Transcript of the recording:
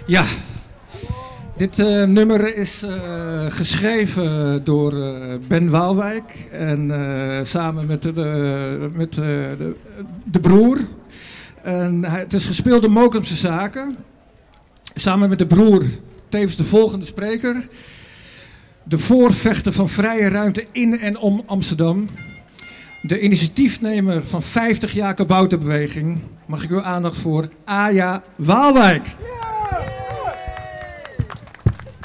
Ja, dit nummer is geschreven door Ben Waalwijk en samen met de broer. En het is gespeeld door Mokumse Zaken, samen met de broer, tevens de volgende spreker. De voorvechter van vrije ruimte in en om Amsterdam. De initiatiefnemer van 50 jaar kabouterbeweging. Mag ik uw aandacht voor Aja Waalwijk.